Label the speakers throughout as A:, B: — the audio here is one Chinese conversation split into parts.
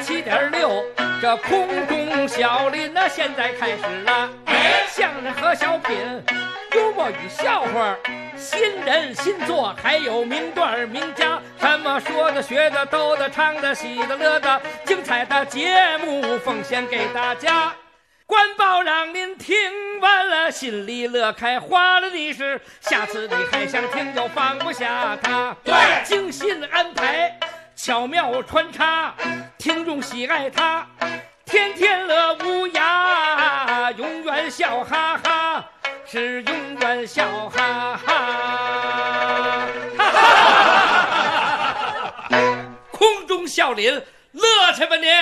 A: 107.6，这空中小林呢，现在开始了。相声和小品，幽默与笑话，新人新作，还有名段名家，什么说的、学的、逗的、唱的、喜的、乐的，精彩的节目奉献给大家。官报让您听完了，心里乐开花了的是，下次你还想听就放不下它。
B: 对，
A: 精心安排，巧妙穿插，听众喜爱它，天天乐无涯，永远笑哈哈，是永远笑哈哈。哈哈空中笑林，乐去吧您！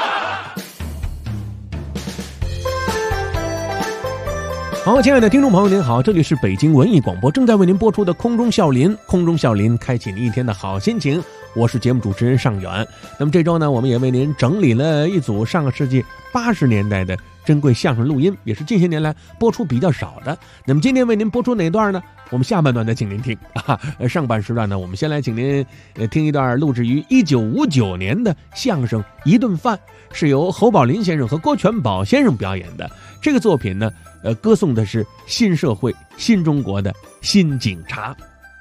C: 好，亲爱的听众朋友您好，这里是北京文艺广播正在为您播出的空中笑林，空中笑林开启你一天的好心情，我是节目主持人尚远。那么这周呢，我们也为您整理了一组上个世纪80年代的珍贵相声录音，也是近些年来播出比较少的。那么今天为您播出哪段呢？我们下半段再请您听上半时段呢，我们先来请您听一段录制于1959年的相声《一顿饭》，是由侯宝林先生和郭全宝先生表演的。这个作品呢，歌颂的是新社会、新中国的新警察。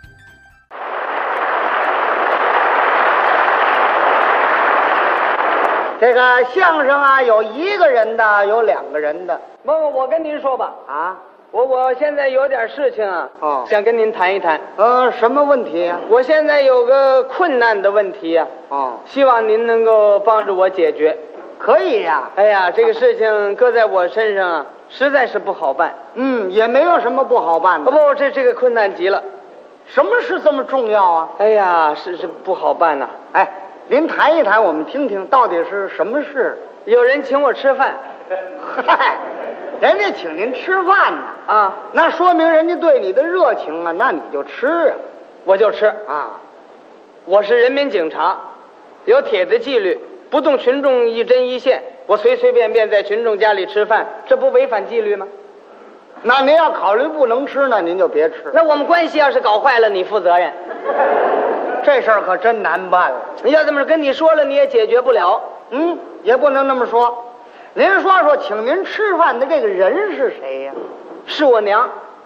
D: 这个相声啊，有一个人的，有2个人的。
E: 我跟您说吧，
D: 啊，
E: 我现在有点事情啊，想跟您谈一谈。
D: 什么问题呀？
E: 我现在有个困难的问题呀，希望您能够帮助我解决。
D: 可以呀。
E: 哎呀，这个事情搁在我身上啊，实在是不好办。
D: 也没有什么不好办的。
E: 不，这个困难极了。
D: 什么事这么重要啊？
E: 哎呀，是不好办呐。
D: 哎，您谈一谈，我们听听到底是什么事。
E: 有人请我吃饭。
D: 嗨，人家请您吃饭呢
E: 啊，
D: 那说明人家对你的热情啊，那你就吃啊。
E: 我就吃
D: 啊。
E: 我是人民警察，有铁的纪律，不动群众一针一线。我随随便便在群众家里吃饭，这不违反纪律吗？
D: 那您要考虑不能吃呢，您就别吃。
E: 那我们关系要是搞坏了，你负责任。
D: 这事儿可真难办了。
E: 要这么跟你说了，你也解决不了。
D: 也不能那么说。您说请您吃饭的这个人是谁呀？
E: 是我娘。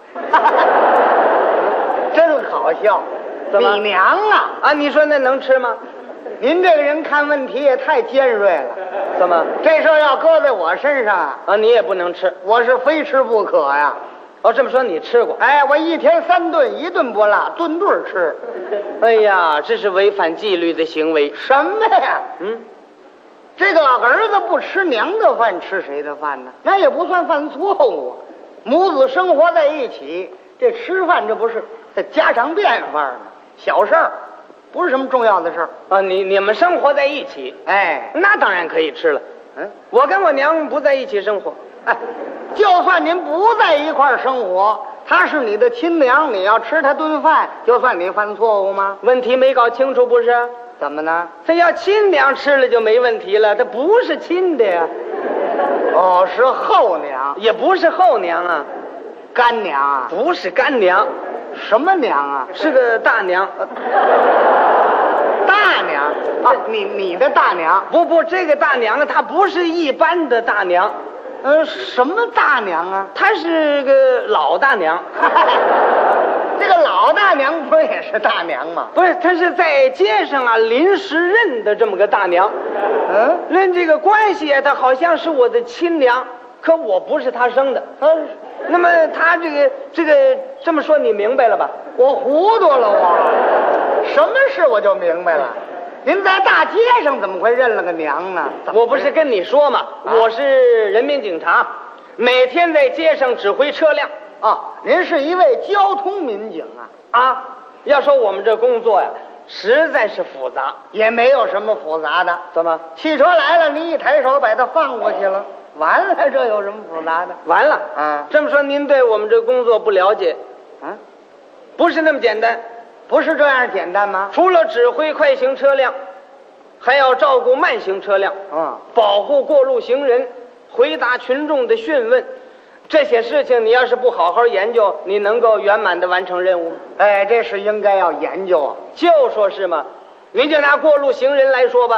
D: 真好笑。
E: 怎么？
D: 你娘啊？
E: 啊，你说那能吃吗？
D: 您这个人看问题也太尖锐了。
E: 怎么？
D: 这事儿要搁在我身上
E: 啊，你也不能吃。
D: 我是非吃不可呀。
E: 这么说你吃过？
D: 哎，我1天3顿，1顿不落，顿顿吃。
E: 哎呀，这是违反纪律的行为。
D: 什么呀？这个儿子不吃娘的饭，吃谁的饭呢？那也不算犯错误啊。母子生活在一起，这吃饭这不是家常便饭呢，小事儿，不是什么重要的事儿
E: 啊。你们生活在一起，
D: 哎，
E: 那当然可以吃了。我跟我娘不在一起生活。
D: 哎，就算您不在一块儿生活，她是你的亲娘，你要吃她顿饭，就算你犯错误吗？
E: 问题没搞清楚不是？
D: 怎么呢？
E: 他要亲娘吃了就没问题了，他不是亲的呀。
D: 是后娘，
E: 也不是后娘啊。
D: 干娘啊？
E: 不是干娘。
D: 什么娘啊？
E: 是个大娘。
D: 大娘啊？你的大娘？
E: 不，这个大娘啊，她不是一般的大娘。
D: 什么大娘啊？
E: 她是个老大娘。
D: 这个老大娘不也是大娘吗？
E: 不是，她是在街上啊临时认的这么个大娘。论这个关系啊，她好像是我的亲娘，可我不是她生的。那么她这个这么说你明白了吧？
D: 我糊涂了我。什么事我就明白了。您在大街上怎么会认了个娘呢？
E: 我不是跟你说吗？我是人民警察，每天在街上指挥车辆。
D: 您是一位交通民警啊？
E: 要说我们这工作呀，实在是复杂。
D: 也没有什么复杂的。
E: 怎么？
D: 汽车来了，您一抬手把它放过去了，完了，这有什么复杂的？
E: 完了。这么说您对我们这工作不了解。不是那么简单。
D: 不是这样简单吗？
E: 除了指挥快行车辆，还要照顾慢行车辆，保护过路行人，回答群众的讯问。这些事情你要是不好好研究，你能够圆满的完成任务吗？
D: 哎，这是应该要研究啊。
E: 就说是嘛。您就拿过路行人来说吧，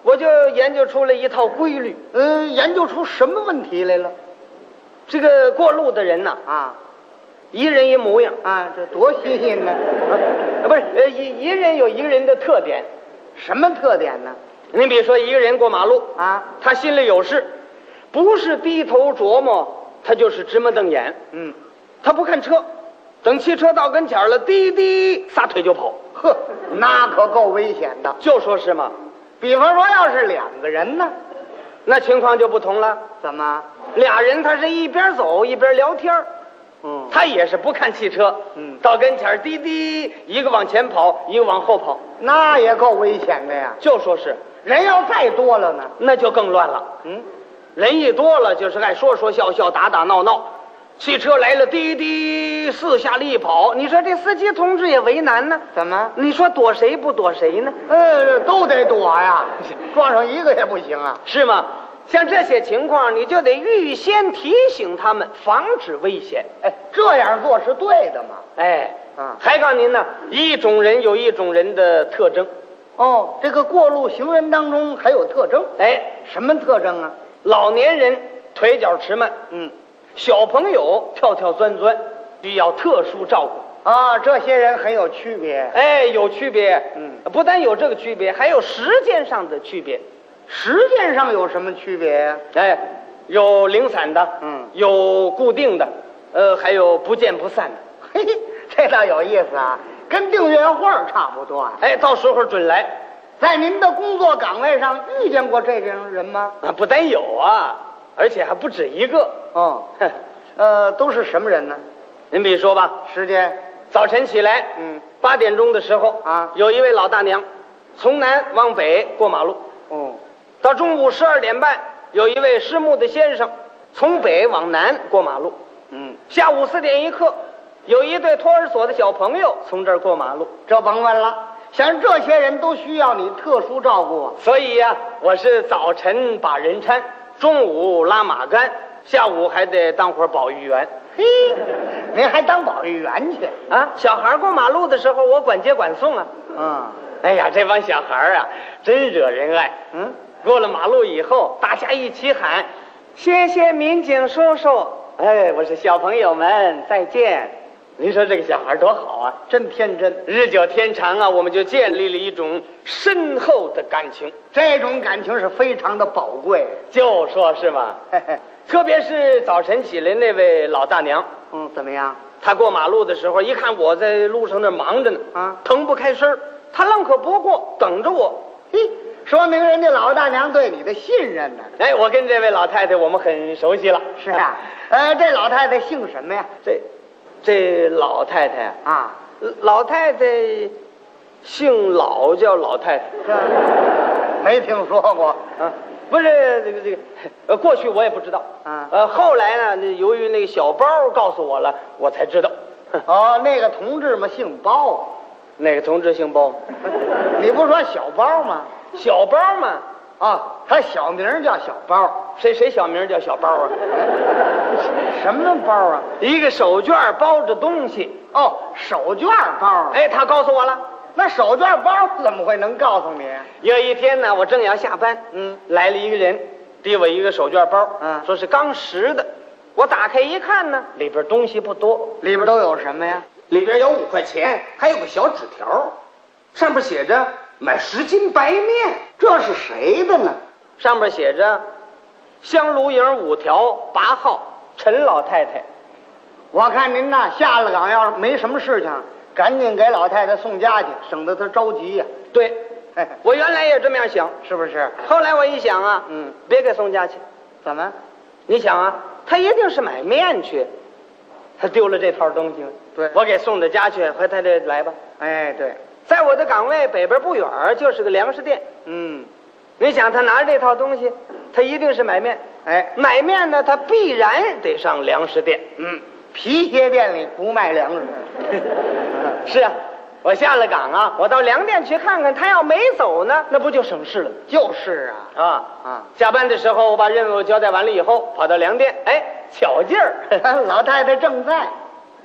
E: 我就研究出了一套规律。
D: 研究出什么问题来了？
E: 这个过路的人呐，一人一模样
D: 啊，这多新鲜呢！
E: 不是，一人有一个人的特点。
D: 什么特点呢？
E: 你比如说，一个人过马路
D: 啊，
E: 他心里有事，不是低头琢磨，他就是直目瞪眼。他不看车，等汽车到跟前了，滴滴撒腿就跑。
D: 呵，那可够危险的。
E: 就说是嘛。
D: 比方说，要是两个人呢，
E: 那情况就不同了。
D: 怎么？
E: 俩人他是一边走一边聊天。他也是不看汽车。到跟前滴滴，一个往前跑，一个往后跑，
D: 那也够危险的呀。
E: 就说是
D: 人要再多了呢，
E: 那就更乱了。人一多了就是爱说说笑笑，打打闹闹。汽车来了，滴滴四下里一跑，你说这司机同志也为难呢。
D: 怎么？
E: 你说躲谁不躲谁呢？
D: 都得躲呀，撞上一个也不行啊。
E: 是吗？像这些情况，你就得预先提醒他们，防止危险。
D: 这样做是对的嘛？
E: 还告诉您呢，一种人有一种人的特征。
D: 这个过路行人当中还有特征？什么特征啊？
E: 老年人腿脚迟慢，小朋友跳跳钻钻，需要特殊照顾
D: 啊。这些人很有区别。
E: 有区别。不但有这个区别，还有时间上的区别。
D: 时间上有什么区别呀？
E: 有零散的，有固定的，还有不见不散的。
D: 嘿，这倒有意思啊，跟订阅会差不多啊。
E: 到时候准来。
D: 在您的工作岗位上遇见过这种人吗？
E: 不但有啊，而且还不止一个。
D: 都是什么人呢？
E: 您比如说吧，
D: 时间
E: 早晨起来，8点钟的时候有一位老大娘从南往北过马路。到中午12点半，有一位失目的先生从北往南过马路。下午4点1刻，有一对托儿所的小朋友从这儿过马路。
D: 这甭问了，像这些人都需要你特殊照顾啊。
E: 所以呀，我是早晨把人搀，中午拉马杆，下午还得当会儿保育员。
D: 嘿，您还当保育员去
E: 啊？小孩过马路的时候，我管接管送啊。哎呀，这帮小孩啊，真惹人爱。过了马路以后，大家一起喊：“谢谢民警叔叔！”我说小朋友们再见。您说这个小孩多好啊，
D: 真天真。
E: 日久天长啊，我们就建立了一种深厚的感情。
D: 这种感情是非常的宝贵。
E: 就说是嘛。特别是早晨起来那位老大娘。
D: 怎么样？
E: 她过马路的时候，一看我在路上那忙着呢，腾不开身，她愣可不过，等着我。
D: 说明人家老大娘对你的信任呢。
E: 我跟这位老太太我们很熟悉了。
D: 是啊。这老太太姓什么呀？
E: 这老太太
D: 啊，
E: 老太太姓老，叫老太太。
D: 没听说过
E: 啊。不是这个，过去我也不知道
D: 啊。
E: 后来呢，由于那个小包告诉我了，我才知道。
D: 那个同志嘛姓包。
E: 哪个同志姓包？
D: 你不说小包吗？
E: 小包嘛。
D: 他小名叫小包。
E: 谁小名叫小包啊？
D: 什么包啊？
E: 一个手绢包着东西。
D: 手绢包。
E: 他告诉我了。
D: 那手绢包怎么会能告诉你？
E: 有一天呢，我正要下班，来了一个人，递我一个手绢包，说是刚拾的。我打开一看呢，里边东西不多。
D: 里边都有什么呀？
E: 里边有5块钱，还有个小纸条，上面写着买10斤白面。
D: 这是谁的呢？
E: 上面写着香炉营5条8号陈老太太。
D: 我看您呐，下了岗要是没什么事情，赶紧给老太太送家去，省得她着急呀。
E: 对，我原来也这么样想，
D: 是不是？
E: 后来我一想啊，别给送家去。
D: 怎么？
E: 你想啊，他一定是买面去，他丢了这套东西。
D: 对，
E: 我给送到家去，回他这来吧。
D: 对，
E: 在我的岗位北边不远就是个粮食店。你想他拿着这套东西，他一定是买面。买面呢，他必然得上粮食店。
D: 皮鞋店里不卖粮食。
E: 是啊，我下了岗啊，我到粮店去看看，他要没走呢，那不就省事了？
D: 就是啊。
E: 下班的时候，我把任务交代完了以后，跑到粮店，巧劲儿，
D: 老太太正在，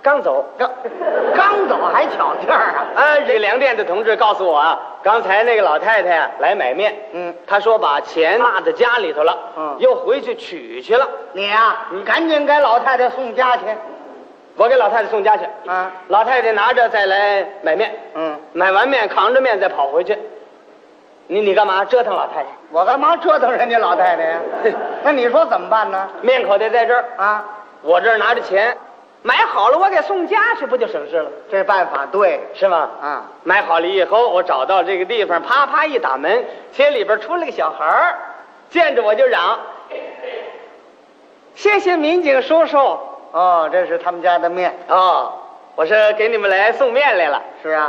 E: 刚走。
D: 刚走还巧劲儿啊！
E: 这个粮店的同志告诉我啊，刚才那个老太太来买面，她说把钱落在家里头了，又回去取去了。
D: 你呀，赶紧给老太太送家去。
E: 我给老太太送家去。老太太拿着再来买面。买完面扛着面再跑回去。你干嘛折腾老太太？
D: 我干嘛折腾人家老太太呀？那你说怎么办呢？
E: 面口袋在这儿
D: 啊，
E: 我这儿拿着钱，买好了我给送家去，不就省事了？
D: 这办法对，
E: 是吗？买好了以后，我找到这个地方，啪啪一打门，街里边出来个小孩儿，见着我就嚷：“谢谢民警叔叔。”
D: 哦，这是他们家的面。
E: 哦，我说给你们来送面来了。
D: 是啊。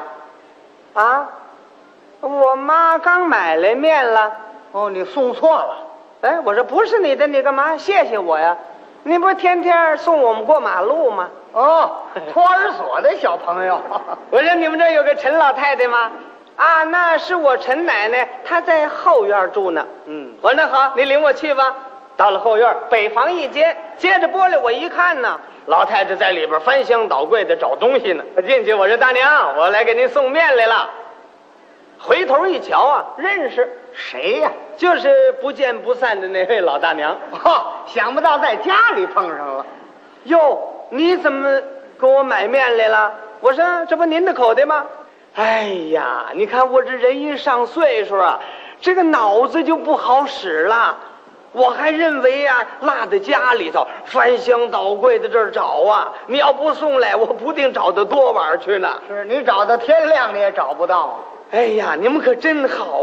E: 我妈刚买来面了。
D: 哦，你送错了。
E: 哎，我说不是你的，你干嘛谢谢我呀？你不是天天送我们过马路吗？
D: 哦，托儿所的小朋友。
E: 我说你们这有个陈老太太吗？那是我陈奶奶，她在后院住呢。我说那好，你领我去吧。到了后院，北房一间，接着玻璃我一看呢，老太太在里边翻箱倒柜的找东西呢。我进去，我说大娘，我来给您送面来了。回头一瞧认识。
D: 谁呀？
E: 就是不见不散的那位老大娘。
D: 想不到在家里碰上了。
E: 哟，你怎么给我买面来了？我说这不您的口袋吗？哎呀，你看我这人一上岁数这个脑子就不好使了。我还认为落在家里头，翻箱倒柜的这儿找你要不送来，我不定找到多晚去呢。
D: 是你找到天亮你也找不到。
E: 哎呀，你们可真好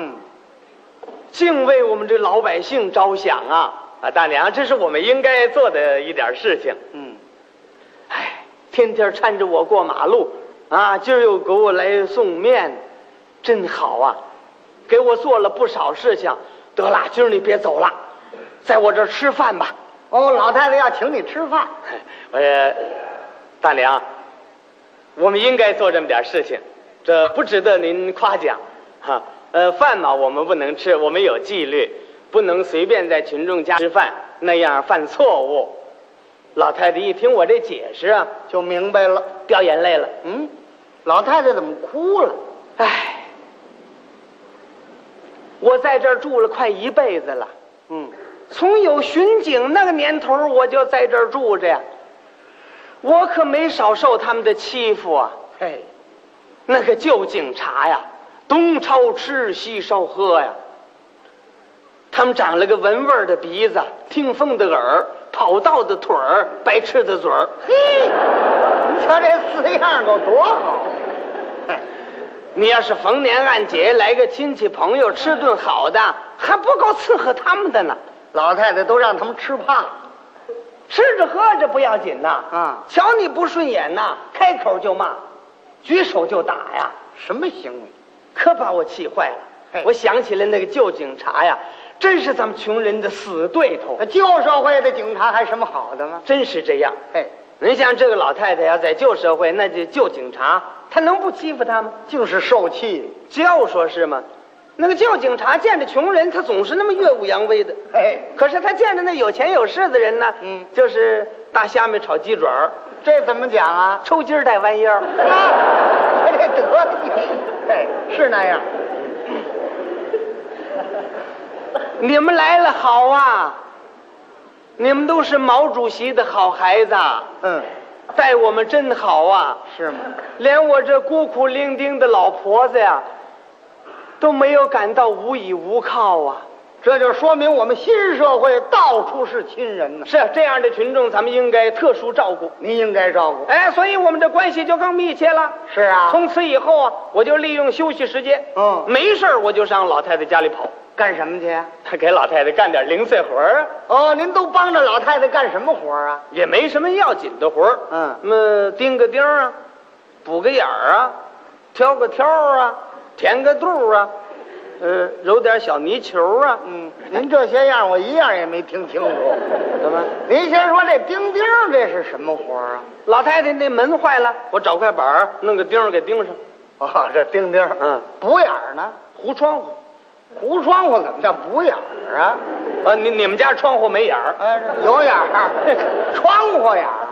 E: 净为我们这老百姓着想大娘，这是我们应该做的一点事情。天天搀着我过马路今儿又给我来送面，真好给我做了不少事情。得了，今儿你别走了，在我这儿吃饭吧。
D: 老太太要请你吃饭。
E: 大娘，我们应该做这么点事情，这不值得您夸奖饭嘛，我们不能吃，我们有纪律，不能随便在群众家吃饭，那样犯错误。老太太一听我这解释
D: 就明白了，
E: 掉眼泪了。
D: 老太太怎么哭了？
E: 我在这儿住了快一辈子了。从有巡警那个年头我就在这儿住着呀，我可没少受他们的欺负那个旧警察东抄吃西烧喝他们长了个闻味的鼻子，听风的耳，跑道的腿儿，白痴的嘴儿。
D: 你瞧这4样够多好。
E: 你要是逢年按节来个亲戚朋友吃顿好的，还不够伺候他们的呢。
D: 老太太都让他们吃怕，
E: 吃着喝着不要紧瞧你不顺眼开口就骂，举手就打
D: 什么行为？
E: 可把我气坏了。我想起来那个旧警察真是咱们穷人的死对头。
D: 旧社会的警察还什么好的吗？
E: 真是这样。您像这个老太太在旧社会，那就旧警察，他能不欺负他吗？
D: 就是受气。
E: 就说是吗？那个旧警察见着穷人，他总是那么岳武扬威的。可是他见着那有钱有势的人呢，就是大虾米炒鸡爪儿。
D: 这怎么讲
E: 抽筋带弯腰。
D: 这得体。是那样。
E: 你们来了好你们都是毛主席的好孩子。待我们真好
D: 是吗？
E: 连我这孤苦伶仃的老婆子都没有感到无依无靠
D: 这就说明我们新社会到处是亲人呢。
E: 是这样的群众，咱们应该特殊照顾。
D: 您应该照顾。
E: 所以我们这关系就更密切了。
D: 是
E: 从此以后我就利用休息时间，没事我就上老太太家里跑。
D: 干什么去？
E: 给老太太干点零碎活
D: 您都帮着老太太干什么活
E: 也没什么要紧的活钉个钉补个眼儿挑个挑填个肚揉点小泥球
D: 您这些样我一样也没听清楚。
E: 怎么？
D: 您先说这钉钉这是什么活
E: 老太太那门坏了，我找块板弄个钉给钉上。
D: 这钉钉。补眼呢？
E: 糊窗户。
D: 糊窗户怎么叫补眼儿
E: 你们家窗户没眼儿？
D: 有眼儿，窗户眼儿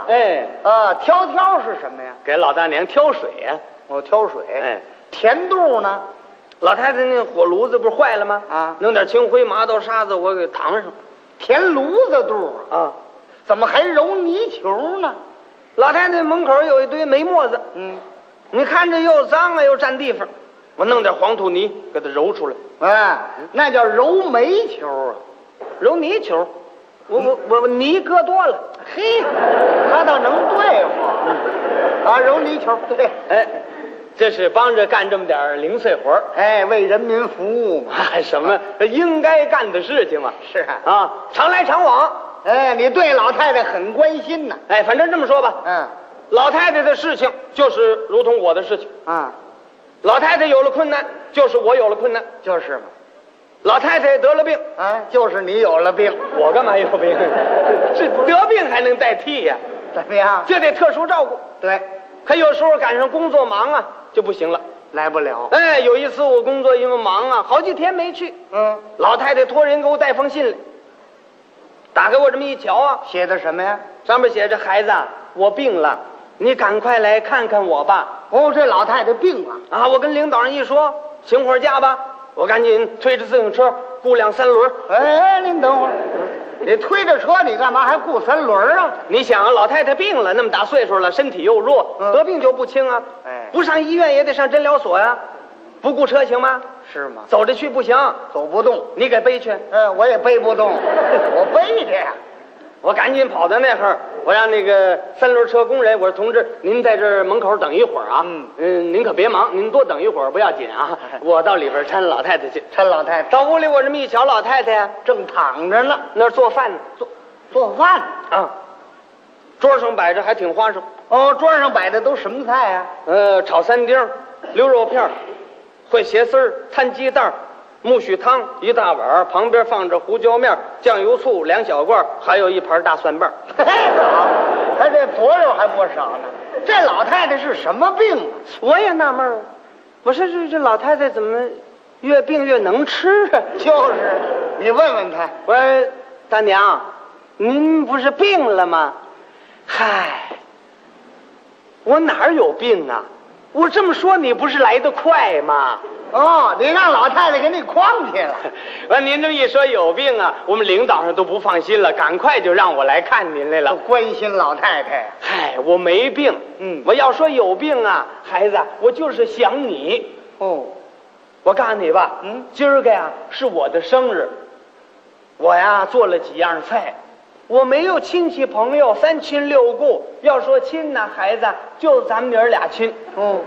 E: 哎，
D: 挑是什么呀？
E: 给老大娘挑水呀。
D: 我挑水。
E: 哎，
D: 填肚呢？
E: 老太太那火炉子不是坏了吗？
D: 啊，
E: 弄点青灰麻豆沙子我给淌上。
D: 填炉子肚啊？怎么还揉泥球呢？
E: 老太太门口有一堆煤沫子，你看着又脏啊又占地方，我弄点黄土泥给它揉出来。
D: 哎，那叫揉煤球啊，
E: 揉泥球。我泥搁多了，
D: 嘿，他倒能对付啊，揉泥球。对，
E: 哎，这是帮着干这么点零碎活，
D: 哎，为人民服务嘛，
E: 什么应该干的事情嘛。
D: 是
E: 啊，常来常往。
D: 哎，你对老太太很关心呢。
E: 哎，反正这么说吧，老太太的事情就是如同我的事情
D: 啊。
E: 老太太有了困难，就是我有了困难，
D: 就是嘛。
E: 老太太得了病，
D: 就是你有了病。
E: 我干嘛有病？这得病还能代替呀？
D: 怎么样？
E: 这得特殊照顾。
D: 对，
E: 可有时候赶上工作忙啊，就不行了，
D: 来不了。
E: 哎，有一次我工作因为忙啊，好几天没去。老太太托人给我带封信来，打给我这么一瞧啊，
D: 写的什么呀？
E: 上面写着：“孩子，我病了，你赶快来看看我吧。”
D: 哦，这老太太病了
E: 啊！我跟领导人一说，请会儿假吧。我赶紧推着自行车雇辆3轮。
D: 哎，您等会儿，你推着车，你干嘛还雇3轮啊？
E: 你想，老太太病了，那么大岁数了，身体又弱，得病就不轻啊。
D: 哎，
E: 不上医院也得上诊疗所呀。不雇车行吗？
D: 是吗？
E: 走着去不行，
D: 走不动，
E: 你给背去。
D: 我也背不动，我背去呀。
E: 我赶紧跑到那儿，我让那个3轮车工人，我说：“同志，您在这儿门口等一会儿啊。您可别忙，您多等一会儿不要紧啊。我到里边搀老太太去。
D: 搀老太太
E: 到屋里，我这么一瞧，老太太呀
D: 正躺着呢，
E: 那儿做饭呢，
D: 做饭
E: 啊。桌上摆着还挺花哨。
D: 哦，桌上摆的都什么菜呀？
E: 炒3丁，溜肉片，烩茄丝，摊鸡蛋。木须汤1大碗，旁边放着胡椒面、酱油醋2小罐，还有一盘大蒜瓣。
D: 好，他这佐料还不少呢。这老太太是什么病啊？
E: 我也纳闷儿，我说这老太太怎么越病越能吃啊？
D: 就是，你问问她。
E: 我说大娘，您不是病了吗？嗨，我哪儿有病啊？我这么说你不是来得快吗？
D: 哦，你让老太太给你诓去了。
E: 完，您这么一说有病啊，我们领导上都不放心了，赶快就让我来看您来了。
D: 关心老太太。
E: 嗨，我没病。我要说有病啊，孩子，我就是想你。
D: 哦，
E: 我告诉你吧，今儿个呀是我的生日，我呀做了几样菜。我没有亲戚朋友，3亲6故。要说亲呐，孩子，就咱们娘俩亲。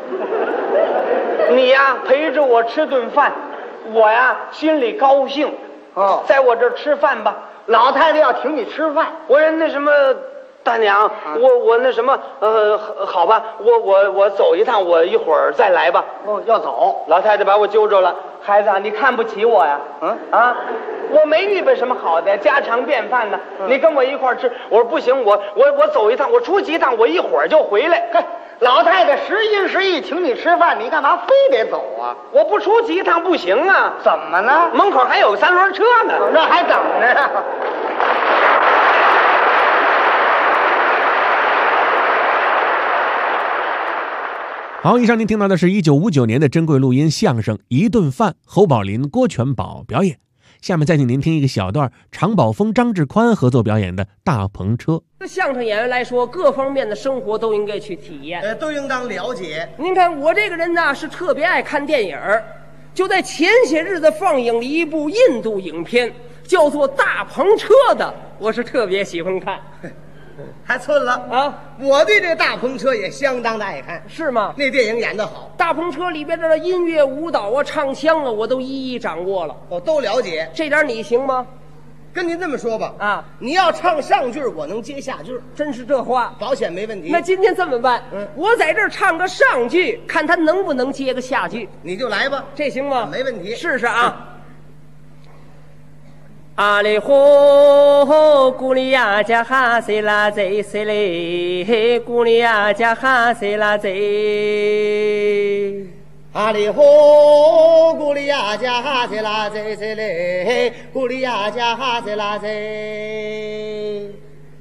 E: 你呀陪着我吃顿饭，我呀心里高兴。在我这儿吃饭吧。
D: 老太太要请你吃饭。
E: 我说那什么，大娘，我那什么，好吧，我走一趟，我一会儿再来吧。
D: 要走。
E: 老太太把我揪着了，孩子，你看不起我呀？我没预备什么好的家常便饭呢，你跟我一块儿吃。我说不行，我走一趟，我出去一趟，我一会儿就回来。
D: 老太太实心实意请你吃饭，你干嘛非得走啊？
E: 我不出去一趟不行啊！
D: 怎么呢？
E: 门口还有个3轮车呢，
D: 那还等着呢。
C: 好，以上您听到的是1959年的珍贵录音相声《一顿饭》，侯宝林、郭全宝表演。下面再请您听一个小段常宝峰、张志宽合作表演的《大篷车》。
A: 相声演员来说，各方面的生活都应该去体验，
B: 都应当了解。
A: 您看我这个人呢，是特别爱看电影，就在前些日子放映了一部印度影片，叫做《大篷车》的，我是特别喜欢看。
B: 还寸了啊！我对这大篷车也相当的爱看，
A: 是吗？
B: 那电影演得好，
A: 大篷车里边的音乐、舞蹈啊、唱腔啊，我都一一掌握了，
B: 我都了解。
A: 这点你行吗？
B: 跟您这么说吧，
A: 啊，
B: 你要唱上句，我能接下句，
A: 真是这话，
B: 保险没问题。
A: 那今天这么办？我在这儿唱个上句，看他能不能接个下句。
B: 你就来吧，
A: 这行吗？
B: 没问题，
A: 试试啊。阿里呼咕哩呀加哈塞拉贼塞嘞，咕哩呀加哈塞拉贼。
B: 阿里呼咕哩呀加哈塞拉贼塞嘞，咕哩呀加哈塞拉贼。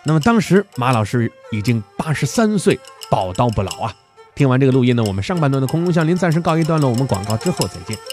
C: 那么当时马老师已经83岁，宝刀不老啊。听完这个录音呢，我们上半段的空中笑林暂时告一段落，我们广告之后再见。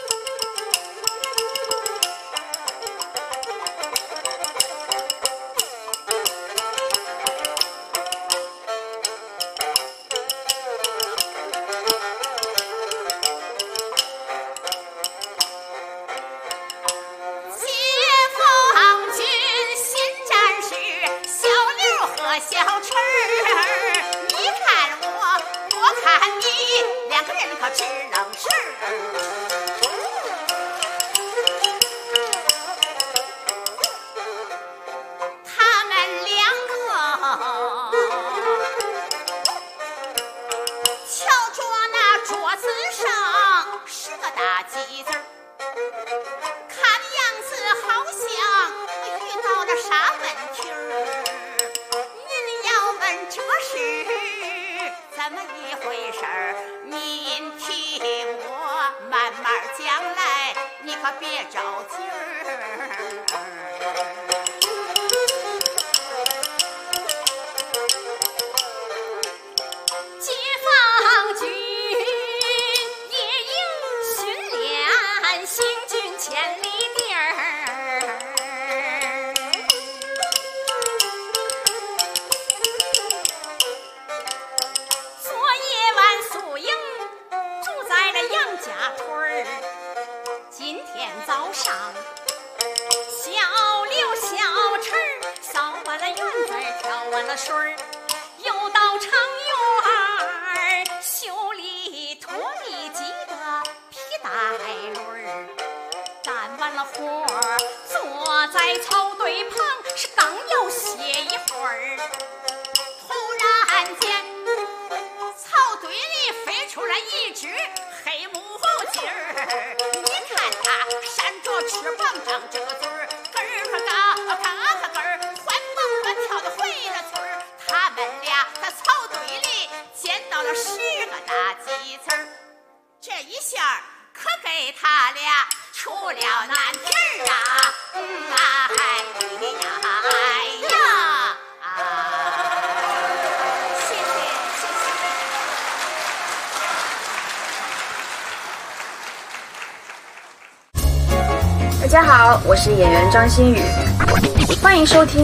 F: 大家好，我是演员张馨予，欢迎收听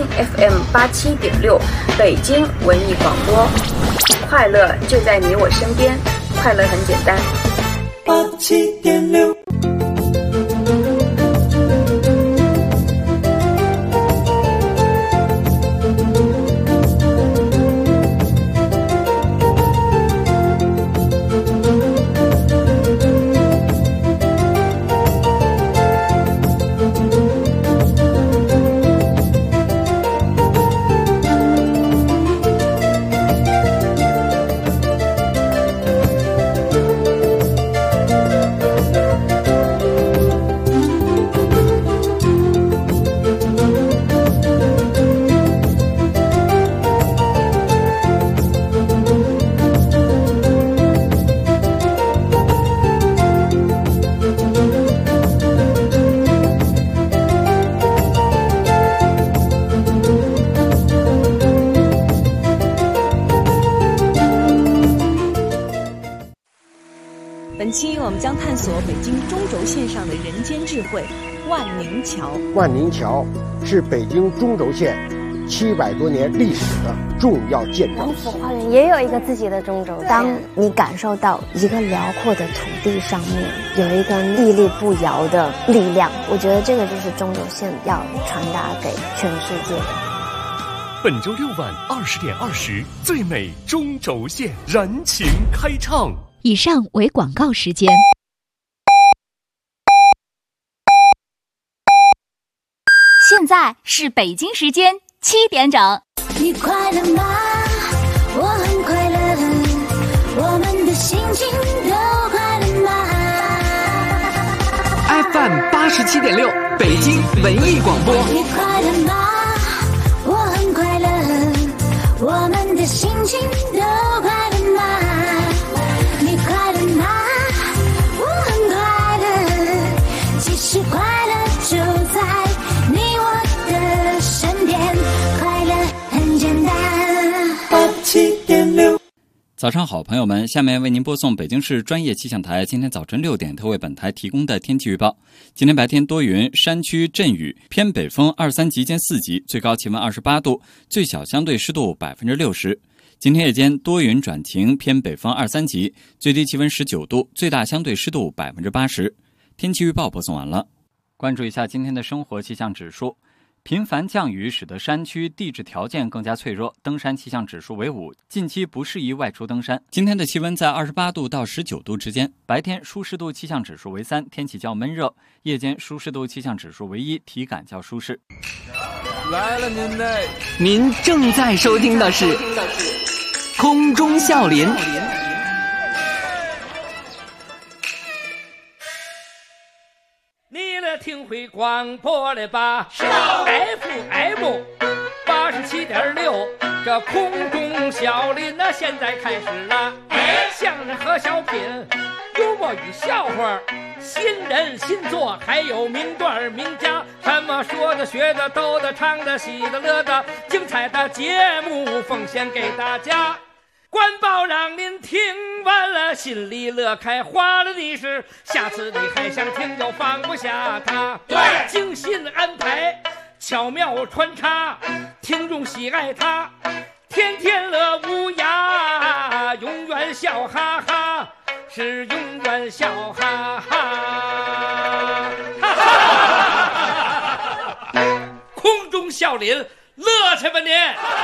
F: FM87.6 北京文艺广播。快乐就在你我身边，快乐很简单。87.6。
G: 本期我们将探索北京中轴线上的人间智慧——万宁桥。
H: 万宁桥是北京中轴线700多年历史的重要建筑。
I: 王府花园也有一个自己的中轴线。当你感受到一个辽阔的土地上面有一个屹立不摇的力量，我觉得这个就是中轴线要传达给全世界的。
J: 本周6晚20点20，最美中轴线燃情开唱。
K: 以上为广告时间。现在是北京时间7点整。
L: 你快乐吗？我很快乐，我们的心情都快乐吗
M: ？FM 87.6，北京文艺广播。
L: 你快乐吗？我很快乐，我们的心情都快乐吗？你快乐吗？我很快乐，其实快乐就在你我的身边，快乐很简单。
N: 早上好，朋友们，下面为您播送北京市专业气象台今天早晨6点特为本台提供的天气预报。今天白天多云，山区阵雨，偏北风2、3级见4级，最高气温28度，最小相对湿度60%。今天夜间多云转晴，偏北风2、3级，最低气温19度，最大相对湿度80%。天气预报播送完了。关注一下今天的生活气象指数。频繁降雨使得山区地质条件更加脆弱，登山气象指数为5，近期不适宜外出登山。今天的气温在28度到19度之间，白天舒适度气象指数为3，天气较闷热；夜间舒适度气象指数为1，体感较舒适。
M: 来了您正在收听的是空中笑林。
A: 你来听会广播了吧？是啊 ，FM 87.6，这空中笑林那现在开始了。相声和小品，幽默与笑话，新人新作，还有名段名家，什么说的、学的、逗的、唱的、喜的、乐的，精彩的节目奉献给大家。官报让您听完了心里乐开花了，你是下次你还想听就放不下它。对，精心安排，巧妙穿插，听众喜爱它，天天乐无涯，永远笑哈哈，是永远笑哈哈。空中笑林，乐去吧您！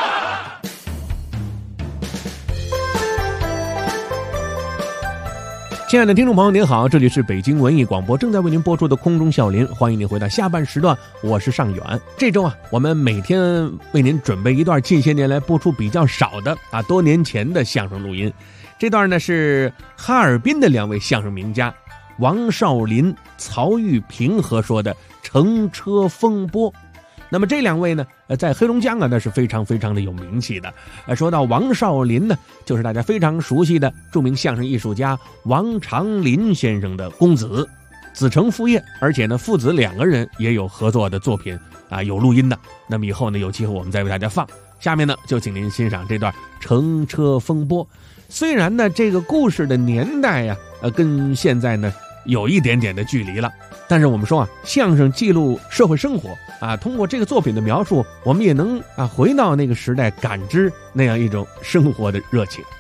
C: 亲爱的听众朋友您好，这里是北京文艺广播正在为您播出的空中笑林，欢迎您回到下半时段，我是尚远。这周我们每天为您准备一段近些年来播出比较少的多年前的相声录音。这段呢是哈尔滨的2位相声名家王少林、曹玉平合说的乘车风波。那么这2位呢，在黑龙江那是非常非常的有名气的。说到王少林呢，就是大家非常熟悉的著名相声艺术家王长林先生的公子，子承父业，而且呢父子2个人也有合作的作品有录音的。那么以后呢有机会我们再为大家放。下面呢就请您欣赏这段乘车风波。虽然呢这个故事的年代跟现在呢有一点点的距离了，但是我们说相声记录社会生活通过这个作品的描述，我们也能回到那个时代，感知那样一种生活的热情。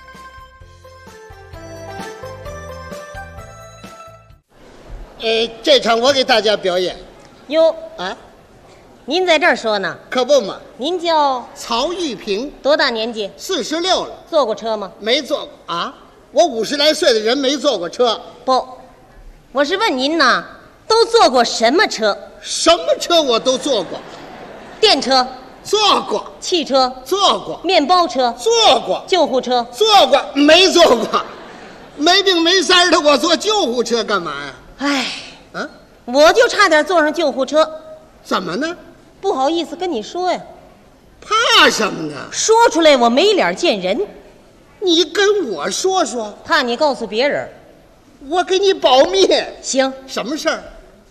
B: 这场我给大家表演。
O: 哟您在这儿说呢？
B: 可不嘛。
O: 您叫
B: 曹玉平，
O: 多大年纪
B: ？46了。
O: 坐过车吗？
B: 没坐过我50来岁的人没坐过车。
O: 不，我是问您呢，都坐过什么车？
B: 什么车我都坐过。
O: 电车
B: 坐过，
O: 汽车
B: 坐过，
O: 面包车
B: 坐过，
O: 救护车
B: 坐过，没坐过。没病没灾的我坐救护车干嘛呀？
O: 我就差点坐上救护车。
B: 怎么呢？
O: 不好意思跟你说呀。
B: 怕什么呢？
O: 说出来我没脸见人。
B: 你跟我说说。
O: 怕你告诉别人。
B: 我给你保密。
O: 行。
B: 什么事儿？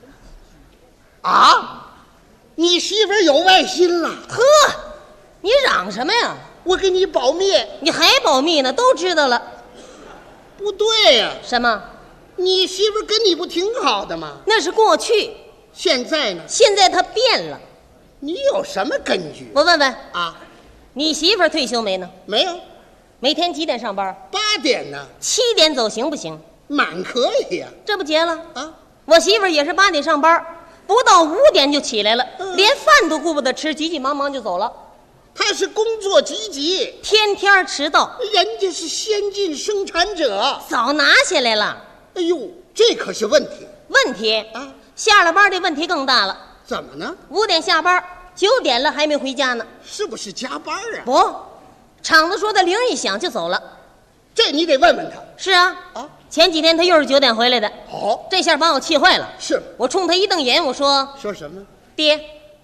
B: 你媳妇儿有外心了。
O: 呵，你嚷什么呀？
B: 我给你保密。
O: 你还保密呢？都知道了。
B: 不对呀。
O: 什么？
B: 你媳妇儿跟你不挺好的吗？
O: 那是过去。
B: 现在呢？
O: 现在她变了。
B: 你有什么根据？
O: 我问问你媳妇儿退休没呢？
B: 没有。
O: 每天几点上班
B: ？8点呢。
O: 7点走行不行？
B: 满可以呀。
O: 这不结了我媳妇儿也是8点上班，不到5点就起来了，连饭都顾不得吃，急急忙忙就走了。
B: 她是工作积极，
O: 天天迟到。
B: 人家是先进生产者，
O: 早拿下来了。
B: 哎呦，这可是问题。
O: 问题下了班这问题更大了。
B: 怎么呢
O: ？5点下班，9点了还没回家呢。
B: 是不是加班
O: 不，厂子说他铃一响就走了。
B: 这你得问问他。
O: 是前几天他又是9点回来的。这下把我气坏了。
B: 是
O: 我冲他一瞪眼，我说
B: 什么？
O: 爹。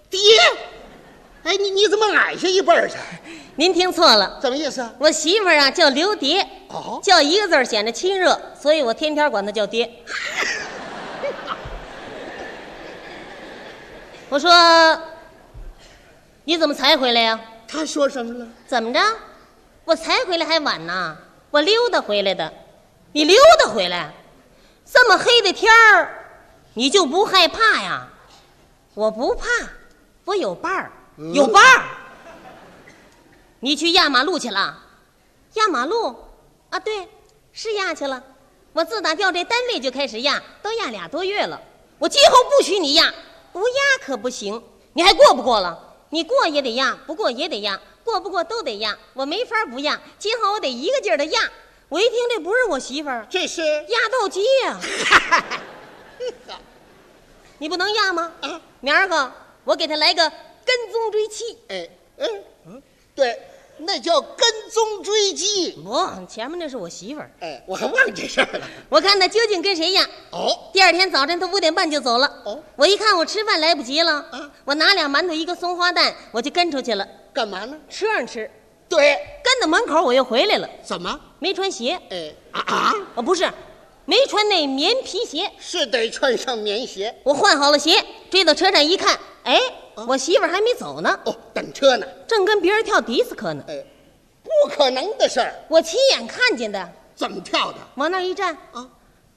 B: 你怎么矮下一辈儿去？
O: 您听错了。
B: 怎么意思？
O: 我媳妇儿叫刘蝶，叫一个字显得亲热，所以我天天管她叫爹。我说你怎么才回来呀？
B: 他说什么了？
O: 怎么着？我才回来还晚呢？ 我溜达回来的。你溜达回来？这么黑的天儿，你就不害怕呀？我不怕，我有伴儿，有伴儿。你去压马路去了？压马路？啊，对，是压去了。我自打调这单位就开始压，都压2多月了。我今后不许你压，不压可不行。你还过不过了？你过也得压，不过也得压，过不过都得压。我没法不压，今后我得一个劲儿的压。我一听这不是我媳妇儿，
B: 这是
O: 压斗机呀、你不能压吗？啊，明儿个我给他来个跟踪追妻。
B: 对，那叫跟踪追击。
O: 不，前面那是我媳妇儿。
B: 哎，我还忘这事儿了。
O: 我看他究竟跟谁压。
B: 哦，
O: 第二天早晨他5点半就走了。哦，我一看我吃饭来不及了，啊，我拿2馒头1个松花蛋，我就跟出去了。
B: 干嘛呢？
O: 车上吃。
B: 对，
O: 跟到门口我又回来了。
B: 怎么？
O: 没穿鞋。不是，没穿那棉皮鞋。
B: 是得穿上棉鞋。
O: 我换好了鞋，追到车站一看，哎，我媳妇儿还没走呢。
B: 哦，等车呢，
O: 正跟别人跳迪斯科呢。
B: 不可能的事儿。
O: 我亲眼看见的。
B: 怎么跳的？
O: 往那儿一站
B: 啊。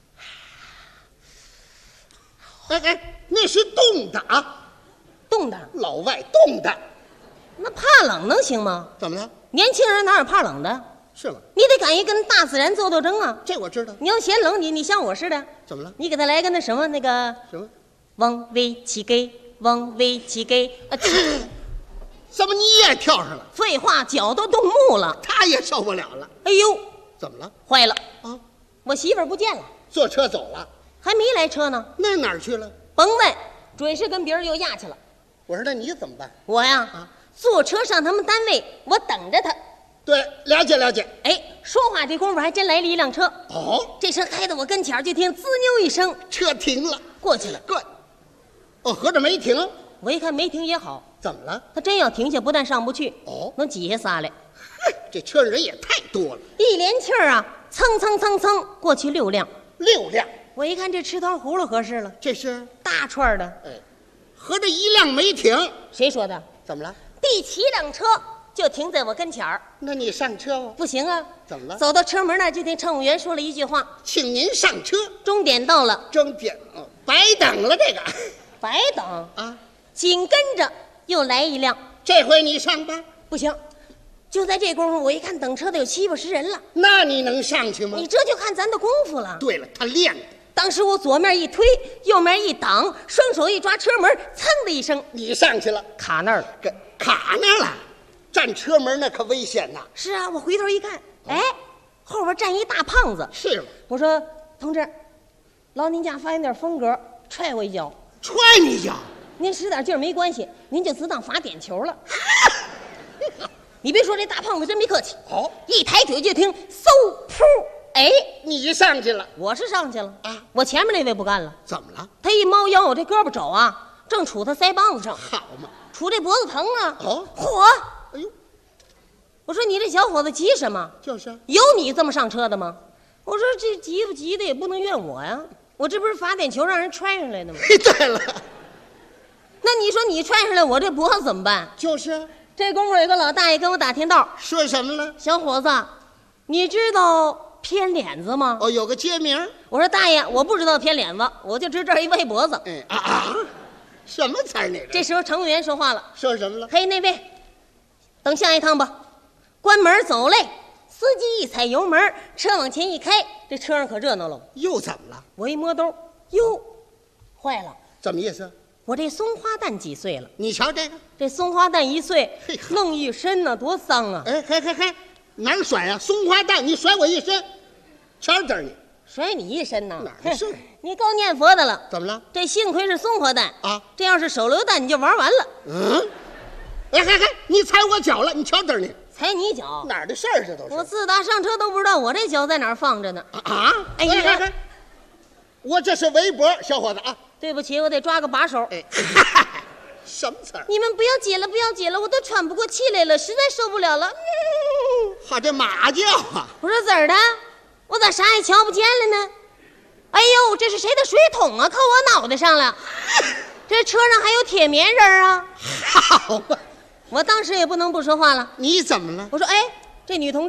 B: 那是冻的啊，
O: 冻的。
B: 老外冻的。
O: 那怕冷能行吗？
B: 怎么了？
O: 年轻人哪有怕冷的？
B: 是吗？
O: 你得敢于跟大自然做斗争啊！
B: 这我知道。
O: 你要嫌冷，你像我似的。
B: 怎么了？
O: 你给他来个那什么那个
B: 什么？
O: 往威起给，往威起给啊！
B: 怎么你也跳上了？
O: 废话，脚都冻木了。
B: 他也受不了了。
O: 哎呦，
B: 怎么了？
O: 坏了
B: 啊！
O: 我媳妇儿不见了，
B: 坐车走了，
O: 还没来车呢。
B: 那哪儿去了？
O: 甭问，准是跟别人又压去了。
B: 我说那你怎么办？
O: 我呀，坐车上他们单位，我等着他。
B: 对，了解了解。
O: 哎，说话这功夫还真来了一辆车。
B: 哦，
O: 这车开到我跟前儿，就听滋溜一声，
B: 车停了，
O: 过去了。
B: 对，哦，合着没停。
O: 我一看没停也好。
B: 怎么了？
O: 他真要停下，不但上不去，能挤下仨来。
B: 这车人也太多了，
O: 一连气儿啊，蹭蹭蹭蹭过去6辆。
B: 6辆。
O: 我一看这吃糖葫芦合适了，
B: 这是
O: 大串的。
B: 合着1辆没停。
O: 谁说的？
B: 怎么了？
O: 第7辆车就停在我跟前儿。
B: 那你上车吗？
O: 不行啊。
B: 怎么了？
O: 走到车门那儿，就听乘务员说了一句话：“
B: 请您上车。”
O: 终点到了。
B: 终点白等了这个。
O: 白等
B: 啊！
O: 紧跟着又来一辆。
B: 这回你上吧。
O: 不行，就在这功夫，我一看等车的有70、80人了。
B: 那你能上去吗？
O: 你这就看咱的功夫了。
B: 对了，他练的。
O: 当时我左面一推，右面一挡，双手一抓车门，噌的一声，
B: 你上去了，
O: 卡那儿了。
B: 卡那儿了，站车门那可危险呐。
O: 是啊，我回头一看，哎，后边站一大胖子。
B: 是吗？
O: 我说，同志，劳您家发现点风格，踹我一脚。
B: 踹你一脚？
O: 您使点劲儿没关系，您就只当罚点球了。你别说，这大胖子真没客气。
B: 好，
O: 一抬腿就听嗖噗，哎，
B: 你上去了。
O: 我是上去了啊，我前面那位不干了。
B: 怎么了？
O: 他一猫腰，我这胳膊肘啊，正杵他腮帮子上。
B: 好嘛，
O: 杵这脖子疼啊。
B: 哦，
O: 嚯！
B: 哎呦，
O: 我说你这小伙子急什么？
B: 就是
O: 有你这么上车的吗？我说这急不急的也不能怨我呀，我这不是罚点球让人踹上来的吗？
B: 对了，
O: 那你说你踹上来，我这脖子怎么办？
B: 就是
O: 这功夫有个老大爷跟我打听道，
B: 说什么了？
O: 小伙子，你知道偏脸子吗？
B: 哦，有个街名。
O: 我说大爷，我不知道偏脸子，我就知这儿一歪脖子。
B: 什么词儿那个？
O: 这时候乘务员说话了，
B: 说什么了？
O: 嘿，那位，等下一趟吧。关门走嘞。司机一踩油门，车往前一开，这车上可热闹了。
B: 又怎么了？
O: 我一摸兜，哟，坏了！
B: 怎么意思？
O: 我这松花蛋几岁了？
B: 你瞧这个，
O: 这松花蛋1岁，弄一身呢，多脏啊！
B: 哎，嘿，哪儿甩啊？松花蛋，你甩我一身，瞧着你，
O: 甩你一身呢？
B: 哪儿是？
O: 你够念佛的了。
B: 怎么了？
O: 这幸亏是松花蛋
B: 啊！
O: 这要是手榴弹，你就玩完了。
B: 哎，你踩我脚了，你瞧着你。
O: 踩你脚？
B: 哪儿的事儿这都是？
O: 我自打上车都不知道我这脚在哪儿放着呢。哎呀，
B: 我这是围脖，小伙子啊！
O: 对不起，我得抓个把手。
B: 什么词儿？
O: 你们不要解了，不要解了，我都喘不过气来了，实在受不了了。
B: 好，这马叫啊！
O: 我说怎儿的？我咋啥也瞧不见了呢？哎呦，这是谁的水桶啊？扣我脑袋上了。这车上还有铁棉人啊！
B: 好吧。
O: 我当时也不能不说话了。
B: 你怎么了？
O: 我说，哎，这女同志，